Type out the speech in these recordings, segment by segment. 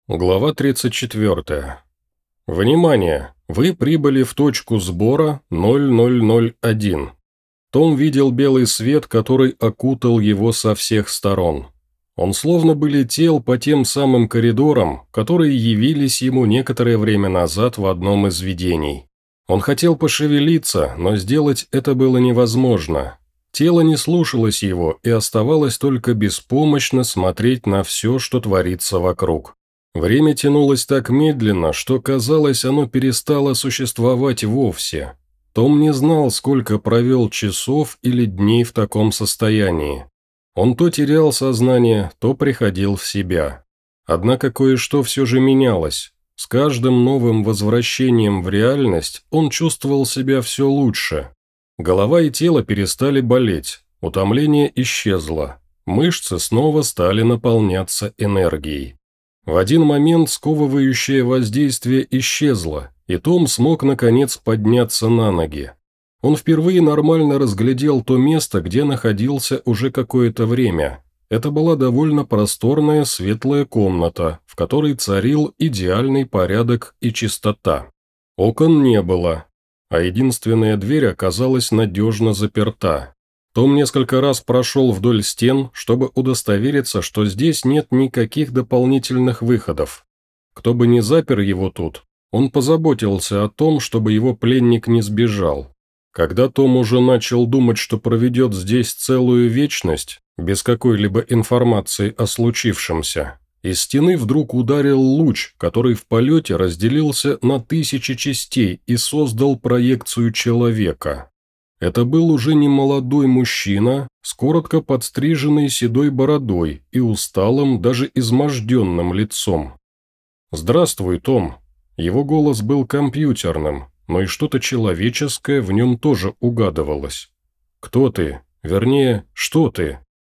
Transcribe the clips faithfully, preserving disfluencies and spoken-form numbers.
Глава тридцать четыре. Внимание! Вы прибыли в точку сбора ноль ноль ноль один. Том видел белый свет, который окутал его со всех сторон. Он словно бы летел по тем самым коридорам, которые явились ему некоторое время назад в одном из видений. Он хотел пошевелиться, но сделать это было невозможно. Тело не слушалось его и оставалось только беспомощно смотреть на все, что творится вокруг. Время тянулось так медленно, что, казалось, оно перестало существовать вовсе. Том не знал, сколько провел часов или дней в таком состоянии. Он то терял сознание, то приходил в себя. Однако кое-что все же менялось. С каждым новым возвращением в реальность он чувствовал себя все лучше. Голова и тело перестали болеть, утомление исчезло, мышцы снова стали наполняться энергией. В один момент сковывающее воздействие исчезло, и Том смог наконец подняться на ноги. Он впервые нормально разглядел то место, где находился уже какое-то время. Это была довольно просторная светлая комната, в которой царил идеальный порядок и чистота. Окон не было, а единственная дверь оказалась надежно заперта. Том несколько раз прошел вдоль стен, чтобы удостовериться, что здесь нет никаких дополнительных выходов. Кто бы ни запер его тут, он позаботился о том, чтобы его пленник не сбежал. Когда Том уже начал думать, что проведет здесь целую вечность, без какой-либо информации о случившемся, из стены вдруг ударил луч, который в полете разделился на тысячи частей и создал проекцию человека. Это был уже не молодой мужчина с коротко подстриженной седой бородой и усталым, даже изможденным лицом. «Здравствуй, Том». Его голос был компьютерным, но и что-то человеческое в нем тоже угадывалось. «Кто ты? Вернее, что ты?»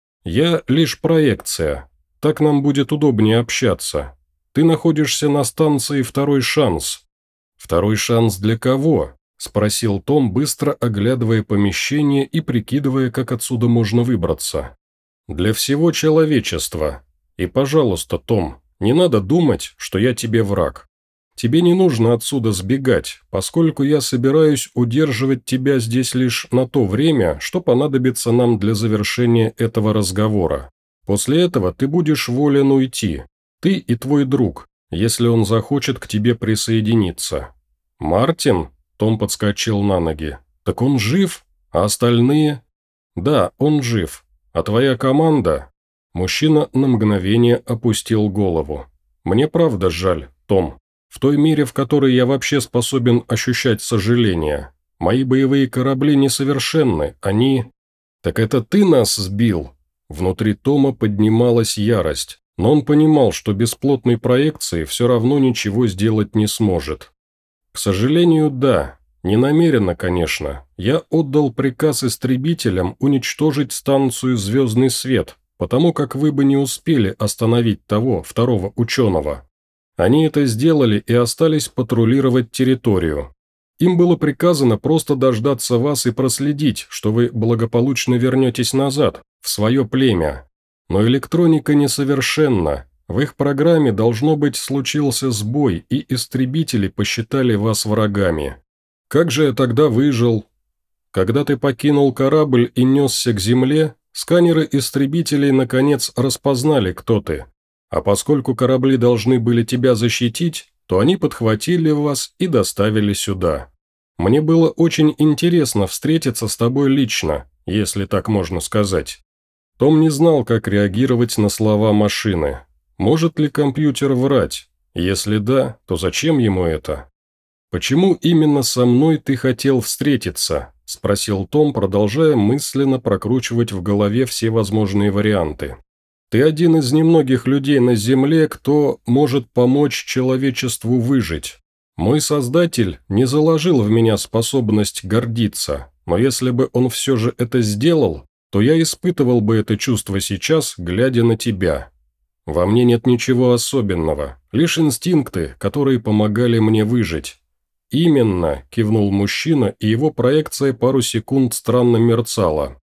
«Я лишь проекция. Так нам будет удобнее общаться. Ты находишься на станции «Второй шанс». «Второй шанс для кого?» – спросил Том, быстро оглядывая помещение и прикидывая, как отсюда можно выбраться. «Для всего человечества. И, пожалуйста, Том, не надо думать, что я тебе враг. Тебе не нужно отсюда сбегать, поскольку я собираюсь удерживать тебя здесь лишь на то время, что понадобится нам для завершения этого разговора. После этого ты будешь волен уйти. Ты и твой друг, если он захочет к тебе присоединиться». «Мартин?» Том подскочил на ноги. «Так он жив? А остальные?» «Да, он жив. А твоя команда?» Мужчина на мгновение опустил голову. «Мне правда жаль, Том. В той мере, в которой я вообще способен ощущать сожаление. Мои боевые корабли несовершенны, они...» «Так это ты нас сбил?» Внутри Тома поднималась ярость, но он понимал, что без плотной проекции все равно ничего сделать не сможет. «К сожалению, да. Не намеренно, конечно. Я отдал приказ истребителям уничтожить станцию «Звездный свет», потому как вы бы не успели остановить того, второго ученого. Они это сделали и остались патрулировать территорию. Им было приказано просто дождаться вас и проследить, что вы благополучно вернетесь назад, в свое племя. Но электроника несовершенна. В их программе, должно быть, случился сбой, и истребители посчитали вас врагами. Как же я тогда выжил? Когда ты покинул корабль и несся к земле, сканеры истребителей наконец распознали, кто ты. А поскольку корабли должны были тебя защитить, то они подхватили вас и доставили сюда. Мне было очень интересно встретиться с тобой лично, если так можно сказать». Том не знал, как реагировать на слова машины. Может ли компьютер врать? Если да, то зачем ему это? «Почему именно со мной ты хотел встретиться?» – спросил Том, продолжая мысленно прокручивать в голове все возможные варианты. «Ты один из немногих людей на Земле, кто может помочь человечеству выжить. Мой Создатель не заложил в меня способность гордиться, но если бы он все же это сделал, то я испытывал бы это чувство сейчас, глядя на тебя. Во мне нет ничего особенного, лишь инстинкты, которые помогали мне выжить». «Именно», – кивнул мужчина, и его проекция пару секунд странно мерцала.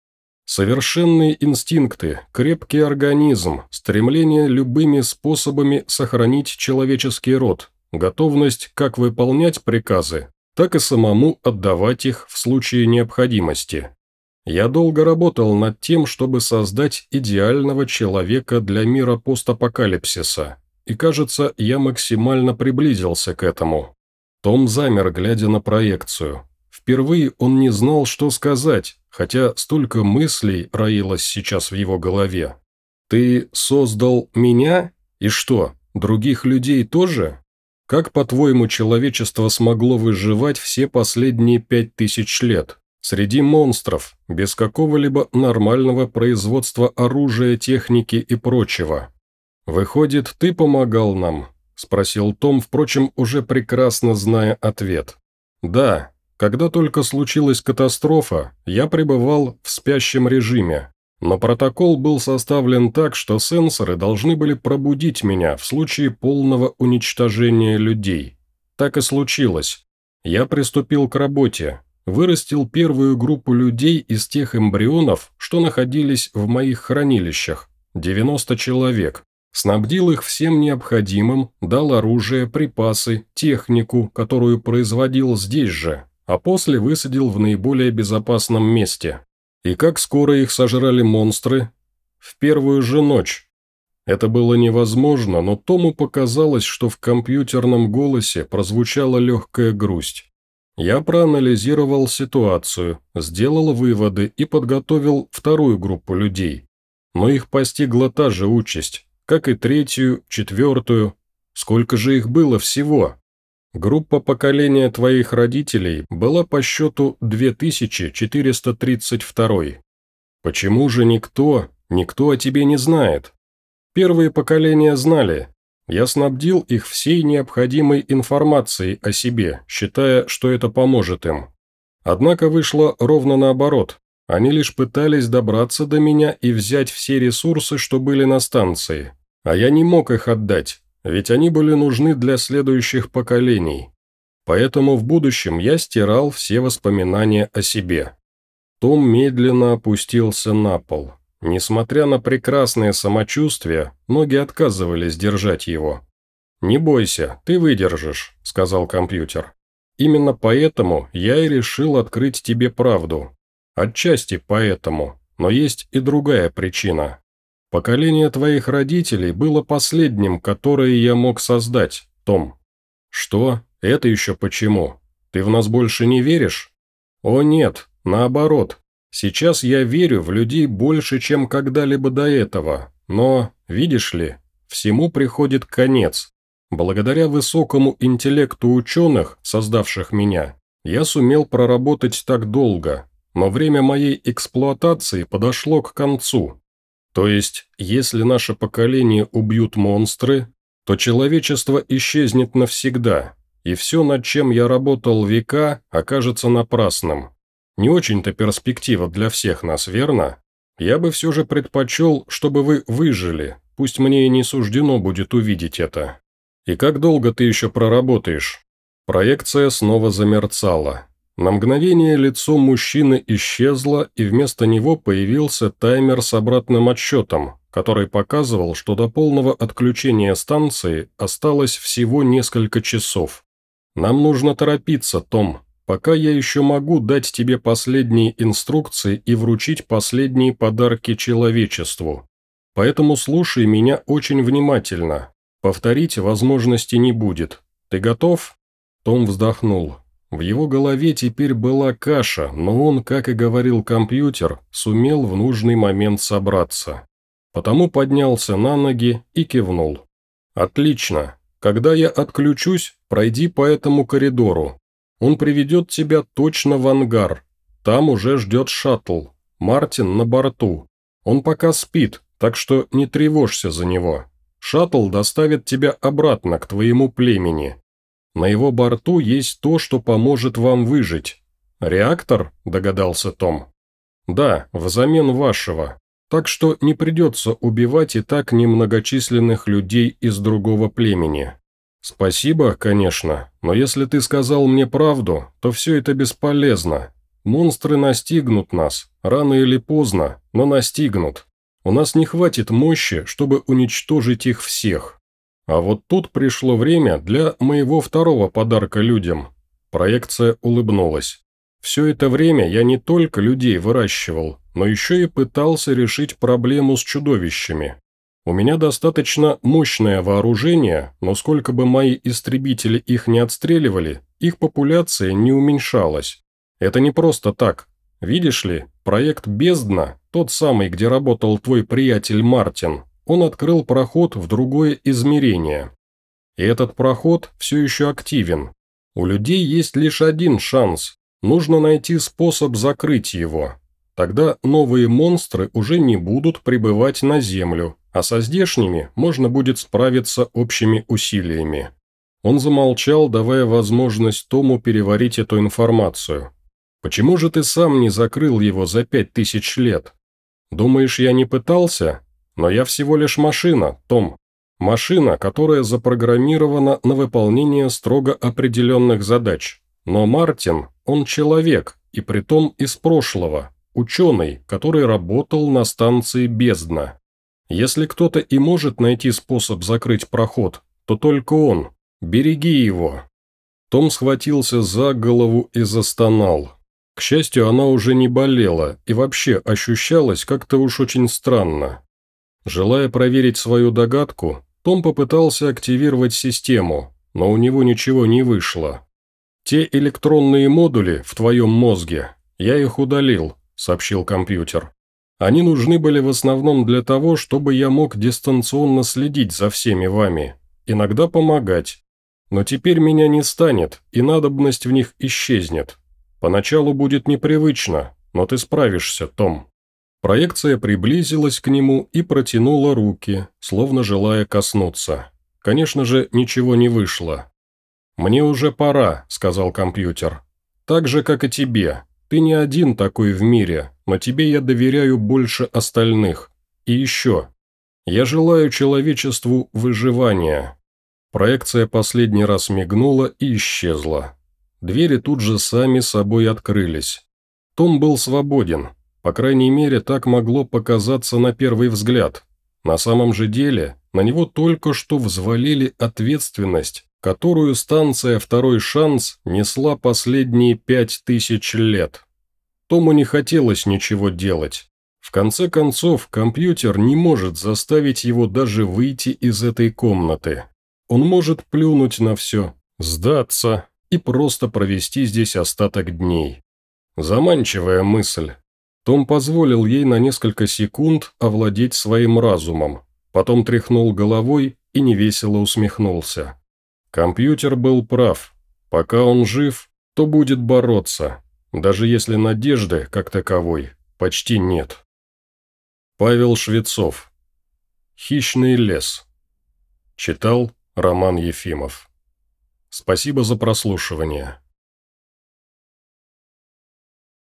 Совершенные инстинкты, крепкий организм, стремление любыми способами сохранить человеческий род, готовность как выполнять приказы, так и самому отдавать их в случае необходимости. Я долго работал над тем, чтобы создать идеального человека для мира постапокалипсиса, и, кажется, я максимально приблизился к этому. Том замер, глядя на проекцию. Впервые он не знал, что сказать, хотя столько мыслей роилось сейчас в его голове. «Ты создал меня? И что, других людей тоже? Как, по-твоему, человечество смогло выживать все последние пять тысяч лет? Среди монстров, без какого-либо нормального производства оружия, техники и прочего? Выходит, ты помогал нам?» – спросил Том, впрочем, уже прекрасно зная ответ. «Да, когда только случилась катастрофа, я пребывал в спящем режиме, но протокол был составлен так, что сенсоры должны были пробудить меня в случае полного уничтожения людей. Так и случилось. Я приступил к работе, вырастил первую группу людей из тех эмбрионов, что находились в моих хранилищах, девяносто человек. Снабдил их всем необходимым, дал оружие, припасы, технику, которую производил здесь же, а после высадил в наиболее безопасном месте. И как скоро их сожрали монстры? В первую же ночь. Это было невозможно, но Тому показалось, что в компьютерном голосе прозвучала легкая грусть. Я проанализировал ситуацию, сделал выводы и подготовил вторую группу людей. Но их постигла та же участь, как и третью, четвертую. Сколько же их было всего? Группа поколения твоих родителей была по счету две тысячи четыреста тридцать два. Почему же никто, никто о тебе не знает? Первые поколения знали. Я снабдил их всей необходимой информацией о себе, считая, что это поможет им. Однако вышло ровно наоборот. Они лишь пытались добраться до меня и взять все ресурсы, что были на станции. А я не мог их отдать, ведь они были нужны для следующих поколений. Поэтому в будущем я стирал все воспоминания о себе. Том медленно опустился на пол. Несмотря на прекрасное самочувствие, ноги отказывались держать его. «Не бойся, ты выдержишь», — сказал компьютер. «Именно поэтому я и решил открыть тебе правду. Отчасти поэтому, но есть и другая причина. Поколение твоих родителей было последним, которое я мог создать, Том». «Что? Это еще почему? Ты в нас больше не веришь?» «О нет, наоборот. Сейчас я верю в людей больше, чем когда-либо до этого, но, видишь ли, всему приходит конец. Благодаря высокому интеллекту ученых, создавших меня, я сумел проработать так долго, но время моей эксплуатации подошло к концу. То есть, если наше поколение убьют монстры, то человечество исчезнет навсегда, и все, над чем я работал века, окажется напрасным. Не очень-то перспектива для всех нас, верно? Я бы все же предпочел, чтобы вы выжили, пусть мне и не суждено будет увидеть это. И как долго ты еще проработаешь?» Проекция снова замерцала. На мгновение лицо мужчины исчезло, и вместо него появился таймер с обратным отсчетом, который показывал, что до полного отключения станции осталось всего несколько часов. «Нам нужно торопиться, Том. Пока я еще могу дать тебе последние инструкции и вручить последние подарки человечеству. Поэтому слушай меня очень внимательно. Повторить возможности не будет. Ты готов?» Том вздохнул. В его голове теперь была каша, но он, как и говорил компьютер, сумел в нужный момент собраться. Потому поднялся на ноги и кивнул. «Отлично. Когда я отключусь, пройди по этому коридору. Он приведет тебя точно в ангар. Там уже ждет шаттл. Мартин на борту. Он пока спит, так что не тревожься за него. Шаттл доставит тебя обратно к твоему племени. На его борту есть то, что поможет вам выжить. Реактор, догадался Том. Да, взамен вашего. Так что не придется убивать и так немногочисленных людей из другого племени. «Спасибо, конечно, но если ты сказал мне правду, то все это бесполезно. Монстры настигнут нас, рано или поздно, но настигнут. У нас не хватит мощи, чтобы уничтожить их всех. А вот тут пришло время для моего второго подарка людям». Проекция улыбнулась. «Все это время я не только людей выращивал, но еще и пытался решить проблему с чудовищами. У меня достаточно мощное вооружение, но сколько бы мои истребители их не отстреливали, их популяция не уменьшалась. Это не просто так. Видишь ли, проект «Бездна», тот самый, где работал твой приятель Мартин, он открыл проход в другое измерение. И этот проход все еще активен. У людей есть лишь один шанс. Нужно найти способ закрыть его. Тогда новые монстры уже не будут прибывать на Землю, а со здешними можно будет справиться общими усилиями». Он замолчал, давая возможность Тому переварить эту информацию. «Почему же ты сам не закрыл его за пять тысяч лет? Думаешь, я не пытался? Но я всего лишь машина, Том. Машина, которая запрограммирована на выполнение строго определенных задач. Но Мартин, он человек, и притом из прошлого, ученый, который работал на станции «Бездна». Если кто-то и может найти способ закрыть проход, то только он. Береги его». Том схватился за голову и застонал. К счастью, она уже не болела и вообще ощущалась как-то уж очень странно. Желая проверить свою догадку, Том попытался активировать систему, но у него ничего не вышло. «Те электронные модули в твоем мозге, я их удалил», – сообщил компьютер. «Они нужны были в основном для того, чтобы я мог дистанционно следить за всеми вами, иногда помогать. Но теперь меня не станет, и надобность в них исчезнет. Поначалу будет непривычно, но ты справишься, Том». Проекция приблизилась к нему и протянула руки, словно желая коснуться. Конечно же, ничего не вышло. «Мне уже пора», – сказал компьютер. «Так же, как и тебе. Ты не один такой в мире, но тебе я доверяю больше остальных. И еще. Я желаю человечеству выживания». Проекция последний раз мигнула и исчезла. Двери тут же сами собой открылись. Том был свободен. По крайней мере, так могло показаться на первый взгляд. На самом же деле, на него только что взвалили ответственность, которую станция «Второй шанс» несла последние пять тысяч лет. Тому не хотелось ничего делать. В конце концов, компьютер не может заставить его даже выйти из этой комнаты. Он может плюнуть на все, сдаться и просто провести здесь остаток дней. Заманчивая мысль. Том позволил ей на несколько секунд овладеть своим разумом, потом тряхнул головой и невесело усмехнулся. Компьютер был прав. Пока он жив, то будет бороться, даже если надежды, как таковой, почти нет. Павел Швецов. «Хищный лес». Читал Роман Ефимов. Спасибо за прослушивание.